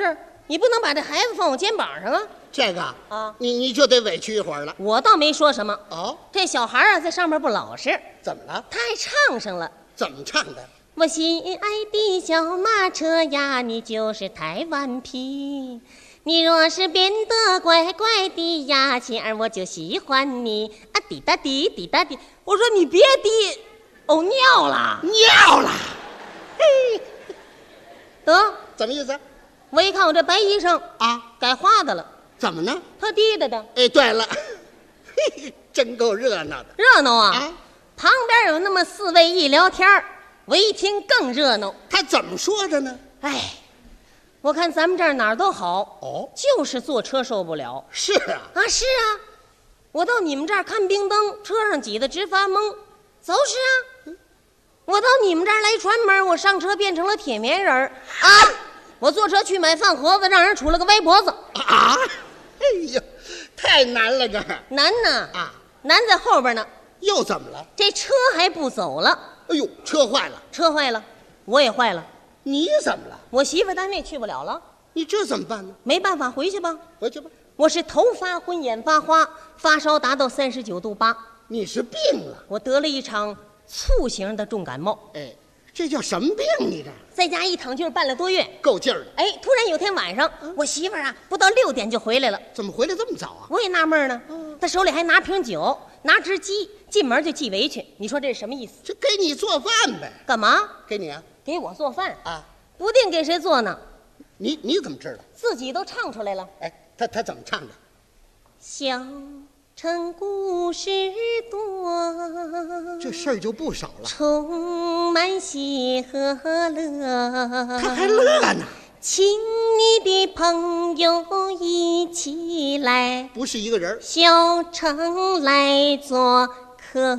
O: 你不能把这孩子放我肩膀上啊！
B: 这个
O: 啊，
B: 你就得委屈一会儿了。
O: 我倒没说什么。
B: 哦，
O: 这小孩啊，在上面不老实。
B: 怎么了？
O: 他还唱上了。
B: 怎么唱的？
O: 我心爱的小马车呀，你就是太顽皮。你若是变得乖乖的呀，亲儿我就喜欢你啊！滴答滴，滴答滴。我说你别滴，哦，尿了，
B: 尿了。
O: 嘿，得，
B: 怎么意思？
O: 我一看我这白衣裳
B: 啊，
O: 改花的了。
B: 怎么呢？
O: 他滴答的。
B: 哎，对了，嘿，真够热闹的。
O: 热闹啊！旁边有那么4位一聊天，我一听更热闹。
B: 他怎么说的呢？
O: 哎，我看咱们这儿哪儿都好，
B: 哦，
O: 就是坐车受不了。
B: 是啊，
O: 是啊，我到你们这儿看冰灯，车上挤得直发懵，就是啊。我到你们这儿来串门，我上车变成了铁面人啊！我坐车去买饭盒子，让人杵了个歪脖子
B: 啊！哎呦，太难了，这
O: 难呢
B: 啊，
O: 难在后边呢。
B: 又怎么了？
O: 这车还不走了。
B: 哎呦，车坏了，
O: 车坏了，我也坏了。
B: 你怎么了？
O: 我媳妇单位去不了了。
B: 你这怎么办呢？
O: 没办法，回去吧。
B: 回去吧。
O: 我是头发昏，眼发花，发烧达到39度8。
B: 你是病了？
O: 我得了一场促型的重感冒。
B: 哎，这叫什么病？你这
O: 在家一躺就是半个多月，
B: 够劲儿的。
O: 哎，突然有天晚上，我媳妇儿啊，不到6点就回来了。
B: 怎么回来这么早啊？
O: 我也纳闷呢。她手里还拿瓶酒，拿只鸡，进门就系围裙。你说这是什么意思？
B: 这给你做饭呗。
O: 干嘛？
B: 给你啊？
O: 给我做饭
B: 啊？
O: 不定给谁做呢。
B: 你怎么知道？
O: 自己都唱出来了。
B: 哎，他怎么唱的？
O: 小城故事多，
B: 这事儿就不少了，
O: 充满喜和乐。
B: 他还乐呢。
O: 请你的朋友一起来，
B: 不是一个人，
O: 小城来做客。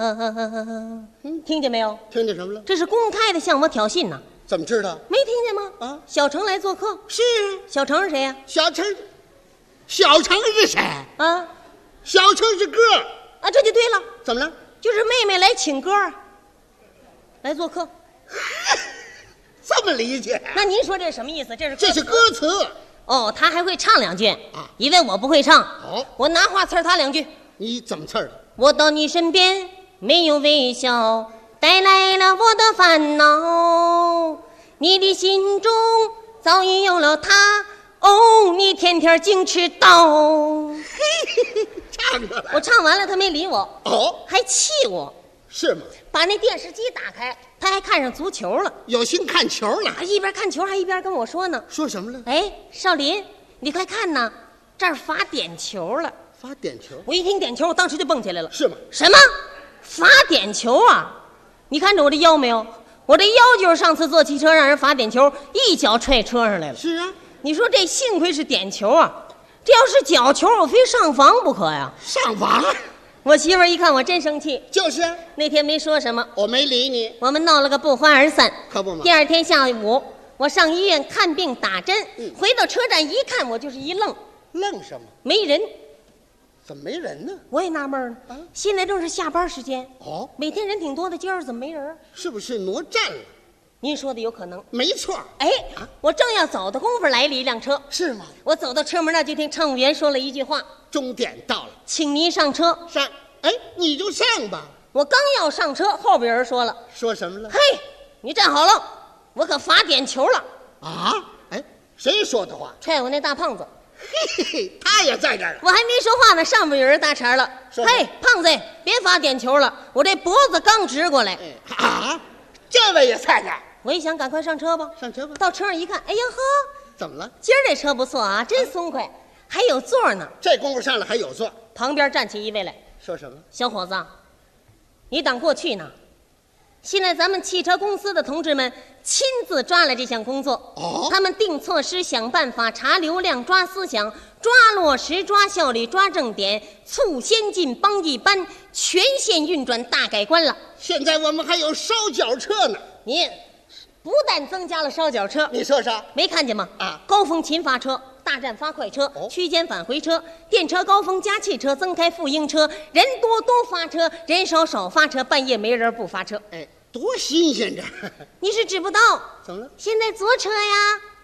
O: 听见没有？
B: 听见什么了？
O: 这是公开的向我挑衅呢。
B: 怎么知道？
O: 没听见吗？
B: 啊，
O: 小城来做客。
B: 是
O: 小城是谁呀？
B: 小城是谁
O: 啊？
B: 小城是哥
O: 啊，这就对了。
B: 怎么了？
O: 就是妹妹来请哥，来做客。
B: 这么理解？
O: 那您说这是什么意思？这
B: 是歌词。
O: 哦，他还会唱2句
B: 啊，
O: 因为我不会唱。
B: 好，
O: 我拿话词儿他2句。
B: 你怎么词儿的？
O: 我到你身边没有微笑，带来了我的烦恼。你的心中早已有了他，哦，你天天净吃刀。
B: 唱出来。
O: 我唱完了，他没理我。
B: 哦，
O: 还气我。
B: 是吗？
O: 把那电视机打开，他还看上足球了，
B: 有心看球了。
O: 一边看球还一边跟我说呢。
B: 说什么了？
O: 哎，少林，你快看呐，这儿罚点球了。
B: 罚点球？
O: 我一听点球，我当时就蹦起来了。
B: 是吗？
O: 什么？罚点球啊？你看着我这腰没有？我这腰就是上次坐汽车让人罚点球，一脚踹车上来了。
B: 是啊。
O: 你说这幸亏是点球啊，这要是角球，我非上房不可呀。
B: 上房？
O: 我媳妇儿一看我真生气，
B: 就是
O: 那天没说什么，
B: 我没理你，
O: 我们闹了个不欢而散，
B: 可不嘛。
O: 第2天下午，我上医院看病打针，回到车站一看，我就是一愣。
B: 愣什么？
O: 没人。
B: 怎么没人呢？
O: 我也纳闷呢。现在正是下班时间，
B: 哦，
O: 每天人挺多的，今儿怎么没人？
B: 是不是挪站了？
O: 您说的有可能，
B: 没错。
O: 哎，我正要走的功夫，来了一辆车。
B: 是吗？
O: 我走到车门那，就听乘务员说了一句话：“
B: 终点到了，
O: 请您上车。”
B: 上。哎，你就上吧。
O: 我刚要上车，后边有人说了：“
B: 说什么了？”
O: 嘿，你站好了，我可罚点球了。
B: 啊？哎，谁说的话？
O: 踹我那大胖子。
B: 嘿嘿，他也在这儿。
O: 我还没说话呢，上边有人搭茬了：“嘿，胖子，别罚点球了，我这脖子刚直过来。”
B: 啊，这位也在这儿。
O: 我一想，赶快上车吧。
B: 上车吧。
O: 到车上一看，哎呀呵，
B: 怎么了？
O: 今儿这车不错啊，真松快，还有座呢。
B: 这功夫上来还有座。
O: 旁边站起一位来，
B: 说什么？
O: 小伙子，你当过去呢？现在咱们汽车公司的同志们亲自抓了这项工作。
B: 哦，
O: 他们定措施、想办法、查流量、抓思想、抓落实、抓效率、抓重点，促先进、帮一般，全线运转大改观了。
B: 现在我们还有烧脚车呢。
O: 你不但增加了烧脚车，
B: 你说说，
O: 没看见吗？
B: 啊，
O: 高峰勤发车、大站发快车、区间返回车、电车高峰加气车、增开复应车，人多多发车，人少少发车，半夜没人不发车。
B: 哎，多新鲜这！
O: 你是知不道？
B: 怎么了？
O: 现在坐车呀，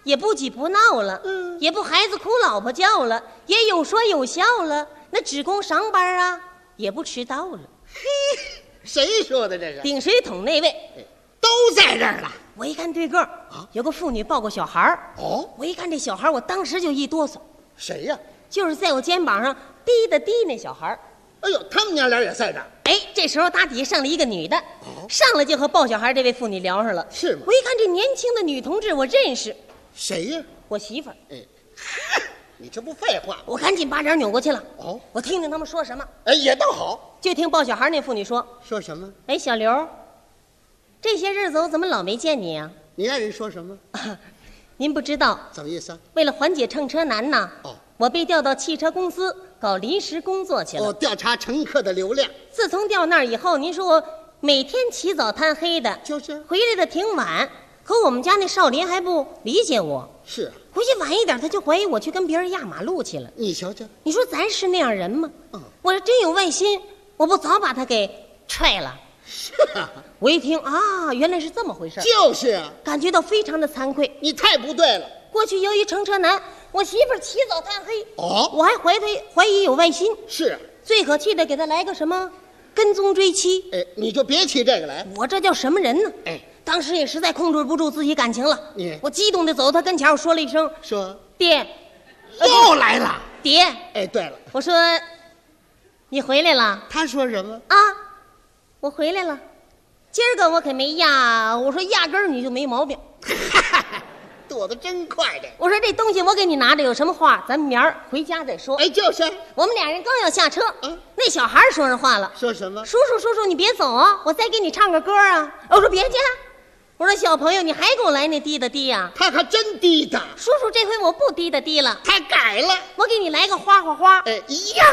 O: 也不挤不闹了，也不孩子哭老婆叫了，也有说有笑了。那职工上班啊，也不迟到了。
B: 嘿，谁说的这是？
O: 顶水桶那位
B: 都在这儿了。
O: 我一看对个儿有个妇女抱个小孩儿。
B: 哦，
O: 我一看这小孩，我当时就一哆嗦。
B: 谁呀？
O: 就是在我肩膀上滴的滴那小孩。
B: 哎呦，他们娘俩也在这儿。
O: 哎，这时候打底下上了一个女的，上来就和抱小孩这位妇女聊上了。
B: 是吗？
O: 我一看这年轻的女同志，我认识。
B: 谁呀？
O: 我媳妇儿。
B: 哎，你这不废话？
O: 我赶紧把脸扭过去了。哦，我听听他们说什么。
B: 哎，也倒好。
O: 就听抱小孩那妇女说
B: 什么？
O: 哎，小刘，这些日子我怎么老没见你啊？
B: 你爱人说什么？
O: 您不知道。
B: 怎么意思啊？
O: 为了缓解乘车难呐。我被调到汽车公司搞临时工作去了。
B: 调查乘客的流量。
O: 自从调那儿以后，您说我每天起早贪黑的，
B: 就是
O: 回来的挺晚。可我们家那少林还不理解我。
B: 是，
O: 回去晚一点，他就怀疑我去跟别人压马路去了。
B: 你瞧瞧，
O: 你说咱是那样人吗？我要真有外心，我不早把他给踹了。
B: 是啊，
O: 我一听啊，原来是这么回事。
B: 就是啊，
O: 感觉到非常的惭愧。
B: 你太不对了。
O: 过去由于乘车难，我媳妇儿起早贪黑，
B: 我
O: 还怀疑有外心。
B: 是，
O: 最可气的给他来个什么跟踪追妻。
B: 哎，你就别提这个来。
O: 我这叫什么人呢？
B: 哎，
O: 当时也实在控制不住自己感情了。我激动的走到他跟前，我说了一声：“
B: 说
O: 爹。”
B: 又来了，
O: 爹。
B: 哎，对了，
O: 我说你回来了。
B: 他说什么
O: 啊？我回来了。今儿个我可没压，我说压根儿你就没毛病。
B: 躲得真快这。
O: 我说这东西我给你拿着，有什么话咱们明儿回家再说。
B: 哎，就是。
O: 我们俩人刚要下车，那小孩说上话了，
B: 说什么？
O: 叔叔，你别走啊，我再给你唱个歌啊。我说别介，我说小朋友，你还给我来那滴的滴呀？
B: 他还真滴的。
O: 叔叔，这回我不滴的滴了，
B: 他改了，
O: 我给你来个花花花。
B: 哎，一样。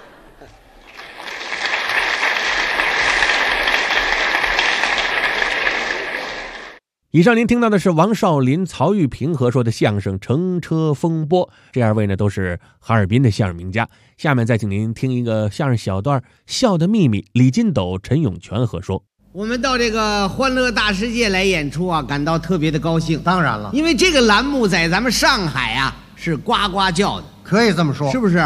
C: 以上您听到的是王少林、曹玉平合说的相声《乘车风波》，这二位呢都是哈尔滨的相声名家。下面再请您听一个相声小段《笑的秘密》，李金斗、陈永全合说。
P: 我们到这个欢乐大世界来演出啊，感到特别的高兴。
H: 当然了，
P: 因为这个栏目在咱们上海啊是呱呱叫的，
H: 可以这么说，
P: 是不是？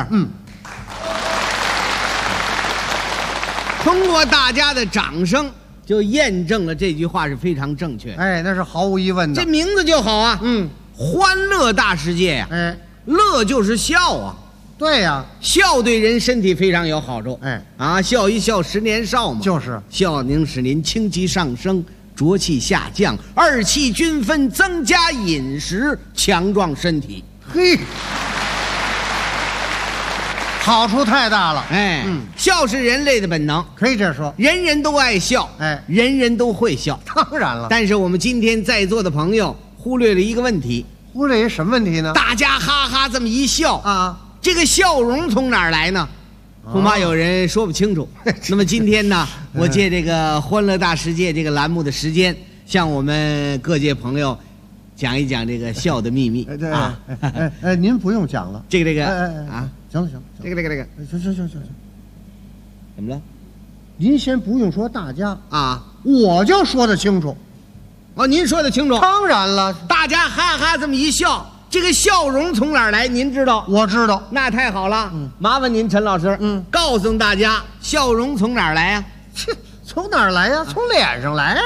P: 通过大家的掌声，就验证了这句话是非常正确。
H: 哎，那是毫无疑问的。
P: 这名字就好啊，欢乐大世界呀。
H: 哎，
P: 乐就是笑啊。
H: 对呀，
P: 笑对人身体非常有好处。
H: 哎，
P: 笑一笑10年少嘛。
H: 就是
P: 笑能使您清气上升，浊气下降，二气均分，增加饮食，强壮身体。
H: 嘿，好处太大了。
P: 哎，笑是人类的本能，
H: 可以这样说，
P: 人人都爱笑，
H: 哎，
P: 人人都会笑。
H: 当然了，
P: 但是我们今天在座的朋友忽略了一个问题。
H: 忽略一什么问题呢？
P: 大家哈哈这么一笑
H: 啊，
P: 这个笑容从哪儿来呢？恐怕有人说不清楚。那么今天呢，我借这个欢乐大世界这个栏目的时间，向我们各界朋友讲一讲这个笑的秘密。
H: 您不用讲了，
P: 这个
H: 啊，行了，
P: 这个，
H: 行，
P: 怎么了？
H: 您先不用说大家
P: 啊，
H: 我就说得清楚。
P: 哦，您说得清楚。
H: 当然了，
P: 大家哈哈这么一笑，这个笑容从哪儿来？您知道？
H: 我知道。
P: 那太好了，麻烦您陈老师，告诉大家笑容从哪儿来呀？
H: 从哪儿来呀？从脸上来呀。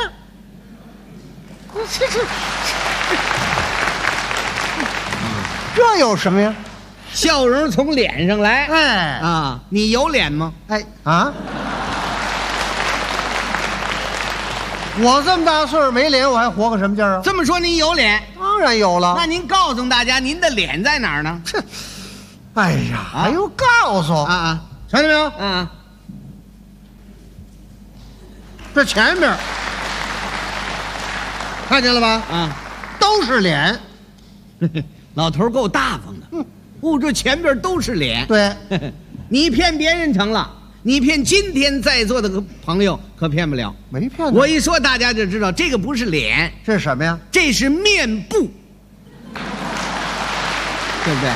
H: 这有什么呀？
P: 笑容从脸上来。
H: 哎
P: 啊，你有脸吗？
H: 哎啊，我这么大岁数没脸，我还活个什么劲儿啊？
P: 这么说您有脸？
H: 当然有了。
P: 那您告诉大家，您的脸在哪儿呢？
H: 哎呀，还用告诉
P: 啊？
H: 瞧见没有？
P: 啊，
H: 这前面看见了吧？
P: 啊，
H: 都是脸。
P: 老头够大方的。这前边都是脸。
H: 对，
P: 你骗别人成了，你骗今天在座的朋友可骗不了。
H: 没骗。
P: 我一说大家就知道，这个不是脸，
H: 这是什么呀？
P: 这是面部，对不对？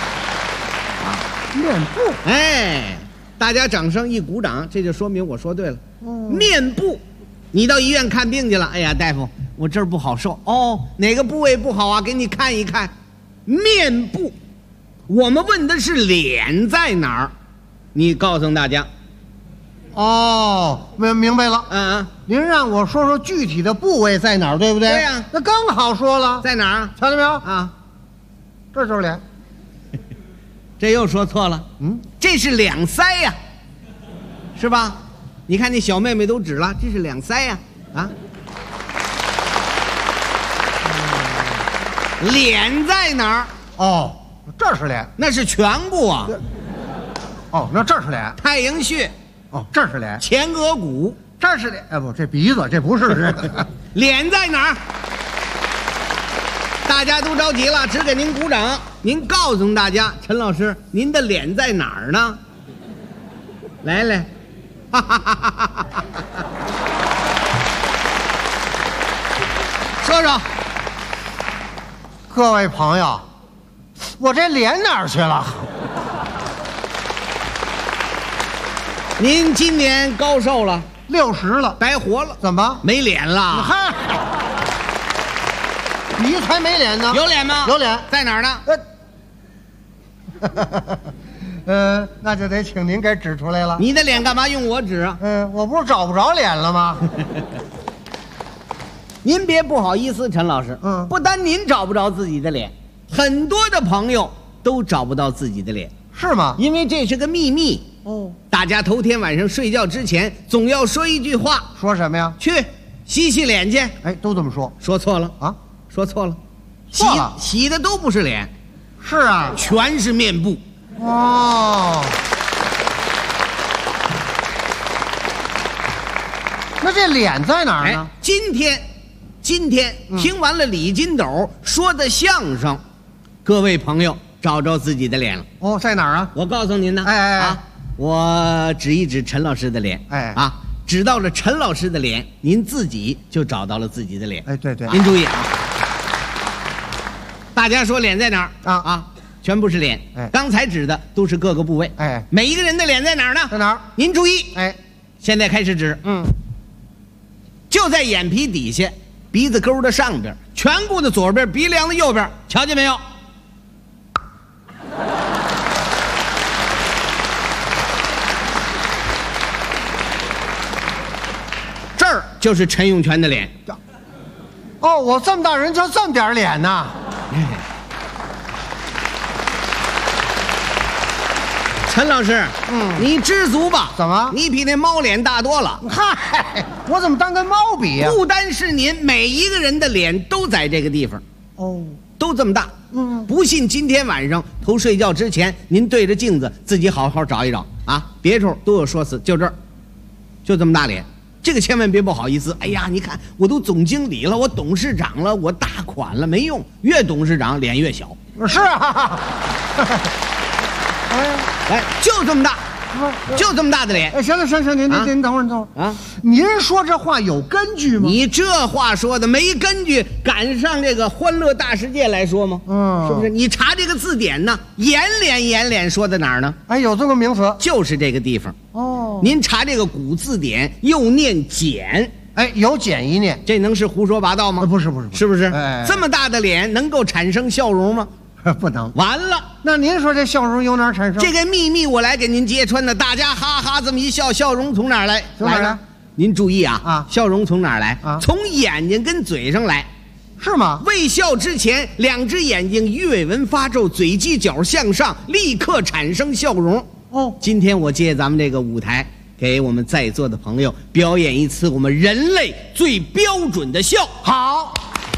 H: 面部。
P: 哎，大家掌声一鼓掌，这就说明我说对了。面部，你到医院看病去了，哎呀，大夫， 我这儿不好受。哦，哪个部位不好啊？给你看一看，面部。我们问的是脸在哪儿，你告诉大家。
B: 哦，明白了。您让我说说具体的部位在哪儿，对不对？
P: 对呀，
B: 那刚好说了，
P: 在哪儿？
B: 瞧见没有？啊，这就是脸。
P: 这又说错了。这是两腮呀，是吧？你看那小妹妹都指了，这是两腮呀，啊。脸在哪儿？
B: 哦，这是脸，
P: 那是颧骨啊。
B: 哦，那这是脸，
P: 太阳穴。
B: 哦，这是脸，
P: 前额骨，
B: 这是脸。哎不，这鼻子，这不是这。
P: 脸在哪儿？大家都着急了，只给您鼓掌。您告诉大家，陈老师，您的脸在哪儿呢？来，说说。
B: 各位朋友，我这脸哪儿去了？
P: 您今年高寿了
B: ？60了，
P: 白活了。
B: 怎么
P: 没脸了？
B: 嗨，你才没脸呢！
P: 有脸吗？
B: 有脸，
P: 在哪儿
B: 呢？那就得请您给指出来了。
P: 你的脸干嘛用我指啊？
B: 我不是找不着脸了吗？
P: 您别不好意思，陈老师。不单您找不着自己的脸，很多的朋友都找不到自己的脸。
B: 是吗？
P: 因为这是个秘密。大家头天晚上睡觉之前总要说一句话。
B: 说什么呀？
P: 去洗脸去。
B: 哎，都这么说。
P: 说错了啊！说错了，
B: 错了，
P: 洗的都不是脸。
B: 是啊，
P: 全是面部。
B: 哦，那这脸在哪儿呢？
P: 今天听完了李金斗说的相声，各位朋友找着自己的脸了。
B: 哦，在哪儿啊？
P: 我告诉您呢。我指一指陈老师的脸。指到了陈老师的脸，您自己就找到了自己的脸。
B: 对，
P: 您注意啊！大家说脸在哪儿？全部是脸。刚才指的都是各个部位。每一个人的脸在哪儿呢？
B: 在哪儿？
P: 您注意。现在开始指。就在眼皮底下，鼻子沟的上边，颧骨的左边，鼻梁的右边，瞧见没有？这儿就是陈永泉的脸。
B: 哦，我这么大人就这么点脸呐？
P: 陈老师，你知足吧？
B: 怎么？
P: 你比那猫脸大多了。
B: 嗨，我怎么当跟猫比呀？
P: 不单是您，每一个人的脸都在这个地方。
B: 哦，
P: 都这么大。不信今天晚上头睡觉之前，您对着镜子自己好好找一找啊，别处都有说辞，就这儿，就这么大脸。这个千万别不好意思。哎呀，你看我都总经理了，我董事长了，我大款了，没用，越董事长脸越小。
B: 是啊。
P: 来，就这么大，就这么大的脸。
B: 行，您等会儿啊！您说这话有根据吗？
P: 你这话说的没根据，赶上这个欢乐大世界来说吗？是不是？你查这个字典呢，眼脸说在哪儿呢？
B: 有这个名词，
P: 就是这个地方。您查这个古字典，又念简，
B: 有简一念，
P: 这能是胡说八道吗？
B: 不是，
P: 是不是？这么大的脸能够产生笑容吗？
B: 不能。
P: 完了，
B: 那您说这笑容由哪儿产生？
P: 这个秘密我来给您揭穿的，大家哈哈这么一笑，笑容从哪儿来？
B: 从哪儿来？
P: 您注意啊，笑容从哪儿来？从眼睛跟嘴上来，
B: 是吗？
P: 未笑之前，两只眼睛鱼尾纹发皱，嘴犄角向上，立刻产生笑容。今天我借咱们这个舞台，给我们在座的朋友表演一次我们人类最标准的笑。
B: 好，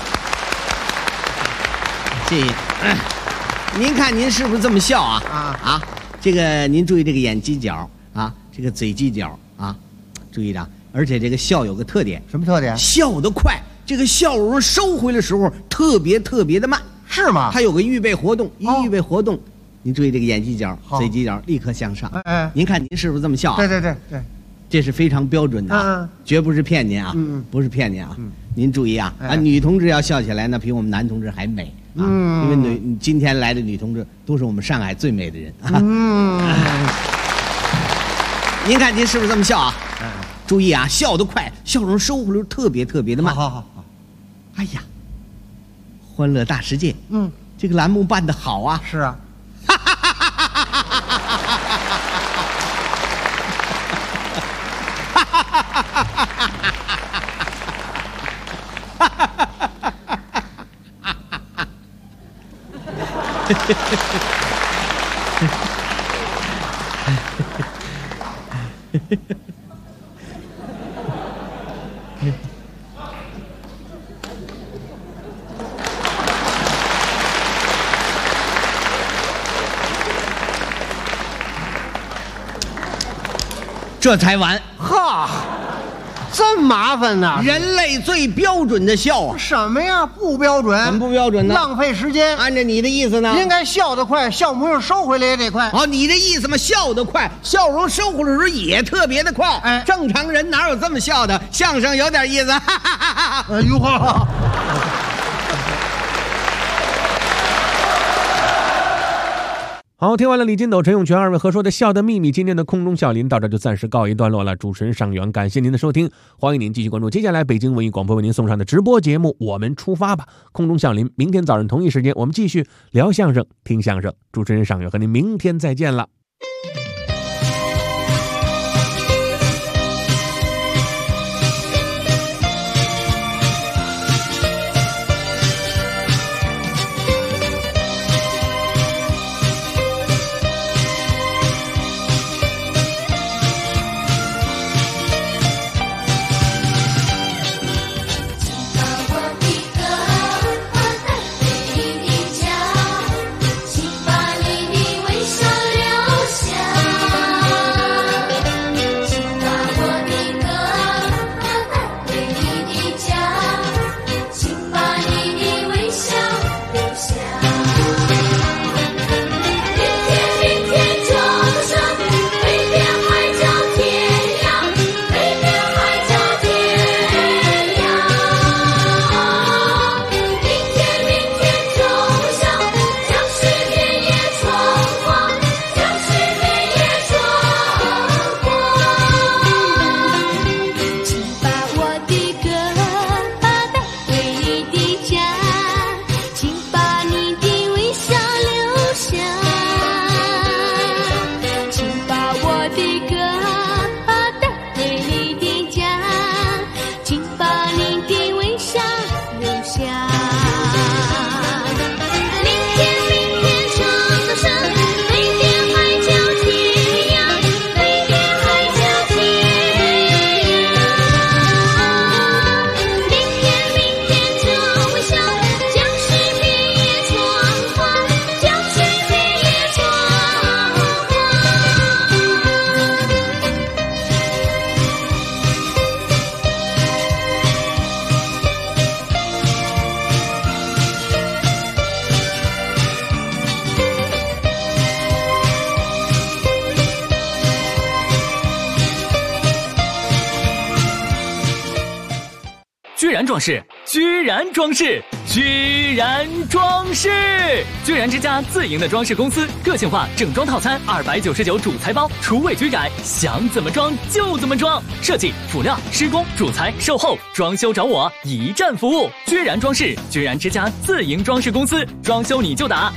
P: 谢谢。您看您是不是这么笑啊？这个您注意这个眼犄角啊，这个嘴犄角啊，注意着。而且这个笑有个特点，
B: 什么特点？
P: 笑得快，这个笑容收回的时候特别的慢，
B: 是吗？
P: 它有个预备活动，预备活动，您注意这个眼犄角、嘴犄角立刻向上。您看您是不是这么笑啊？
B: 对，
P: 这是非常标准的，绝不是骗您啊，不是骗您啊。您注意啊，女同志要笑起来，那比我们男同志还美。因为今天来的女同志都是我们上海最美的人。您看您是不是这么笑啊？注意啊，笑得快，笑容收回来特别的慢。
B: 好。
P: 哎呀，欢乐大世界，这个栏目办得好啊！
B: 是啊。
P: 这才完。
B: 哈，这么麻烦呢？
P: 人类最标准的笑啊！
B: 什么呀？不标准？
P: 怎么不标准呢？
B: 浪费时间。
P: 按照你的意思呢？
B: 应该笑得快，笑模样收回来也得快。
P: 哦，你的意思嘛，笑得快，笑容收回来的时候也特别的快。哎，正常人哪有这么笑的？相声有点意思。哈哈哈哈！
B: 哎呦呵。
C: 好，听完了李金斗、陈永泉二位合说的《笑的秘密》，今天的空中笑林到这就暂时告一段落了。主持人尚远，感谢您的收听，欢迎您继续关注接下来北京文艺广播为您送上的直播节目《我们出发吧》。空中笑林，明天早上同一时间，我们继续聊相声、听相声。主持人尚远和您明天再见了。
M: 居然装饰，居然装饰，居然装饰！居然之家自营的装饰公司，个性化整装套餐299主材包，厨卫居改，想怎么装就怎么装，设计、辅料、施工、主材、售后、装修找我，一站服务。居然装饰，居然之家自营装饰公司，装修你就打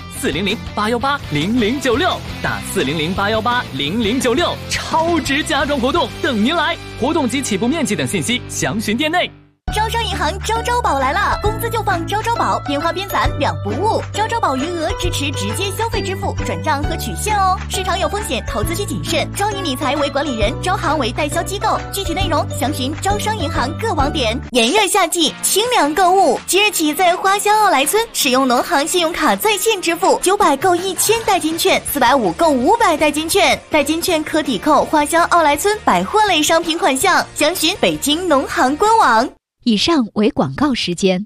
M: 400-818-0096，打400-818-0096，超值家装活动等您来，活动及起步面积等信息详询店内。
K: 招商银行招招宝来了，工资就放招招宝，边花边攒两不误。招招宝余额支持直接消费支付、转账和取现哦。市场有风险，投资需谨慎。招银理财为管理人，招行为代销机构。具体内容详询招商银行各网点。炎热夏季，清凉购物，即日起在花乡奥莱村使用农行信用卡在线支付，900购1000代金券，450购500代金券，代金券可抵扣花乡奥莱村百货类商品款项。详询北京农行官网。
G: 以上为广告时间。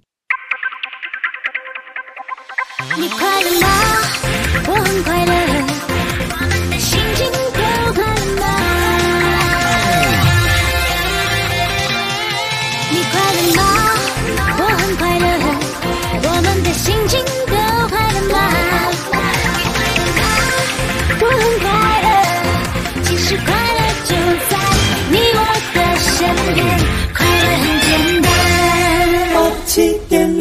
L: 你快乐吗？我很快乐，我们的心情都快乐吗？你快乐吗？我很快乐，我们的心情都快乐吗？我很快乐，其实快乐就在你我的身边，快乐很简单。7点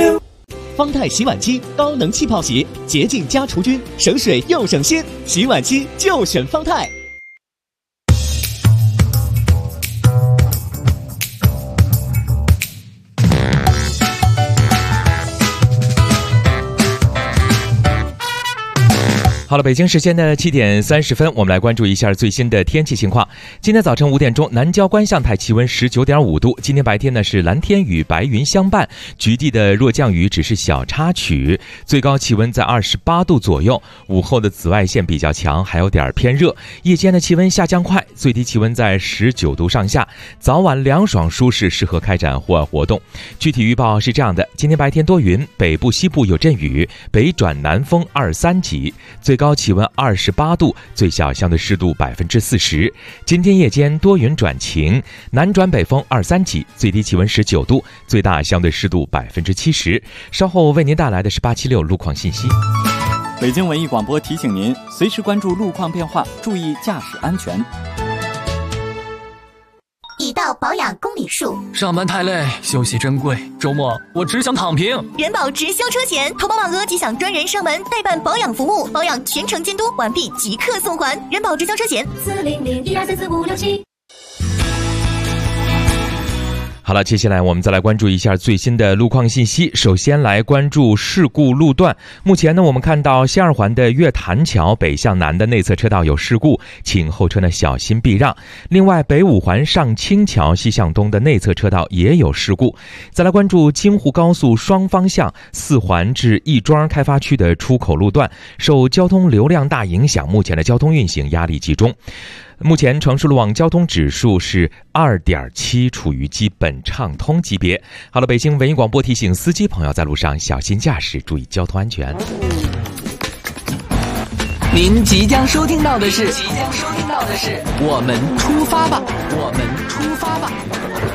Q: 方太洗碗机高能气泡洗，洁净加除菌，省水又省心，洗碗机就选方太。
R: 好了，北京时间的7点30分，我们来关注一下最新的天气情况。今天早晨5点钟，南郊观象台气温19.5度。今天白天呢是蓝天与白云相伴，局地的弱降雨只是小插曲，最高气温在28度左右。午后的紫外线比较强，还有点偏热。夜间的气温下降快，最低气温在19度上下，早晚凉爽舒适，适合开展户外活动。具体预报是这样的：今天白天多云，北部西部有阵雨，北转南风2、3级，最高气温28度，最小相对湿度40%。今天夜间多云转晴，南转北风2、3级，最低气温19度，最大相对湿度70%。稍后为您带来的是876路况信息。
N: 北京文艺广播提醒您，随时关注路况变化，注意驾驶安全。
K: 已到保养公里数，
M: 上班太累，休息珍贵，周末我只想躺平。
K: 人保直销车险，投保满额即享专人上门代办保养服务，保养全程监督，完毕即刻送还。人保直销车险40012344567。
R: 好了，接下来我们再来关注一下最新的路况信息。首先来关注事故路段。目前呢，我们看到西二环的月坛桥北向南的内侧车道有事故，请后车呢小心避让。另外，北五环上清桥西向东的内侧车道也有事故。再来关注京沪高速双方向4环至亦庄开发区的出口路段，受交通流量大影响，目前的交通运行压力集中。目前城市路网交通指数是2.7，处于基本畅通级别。好了，北京文艺广播提醒司机朋友在路上小心驾驶，注意交通安全。
M: 您即将收听到的是我们出发吧，我们出发吧。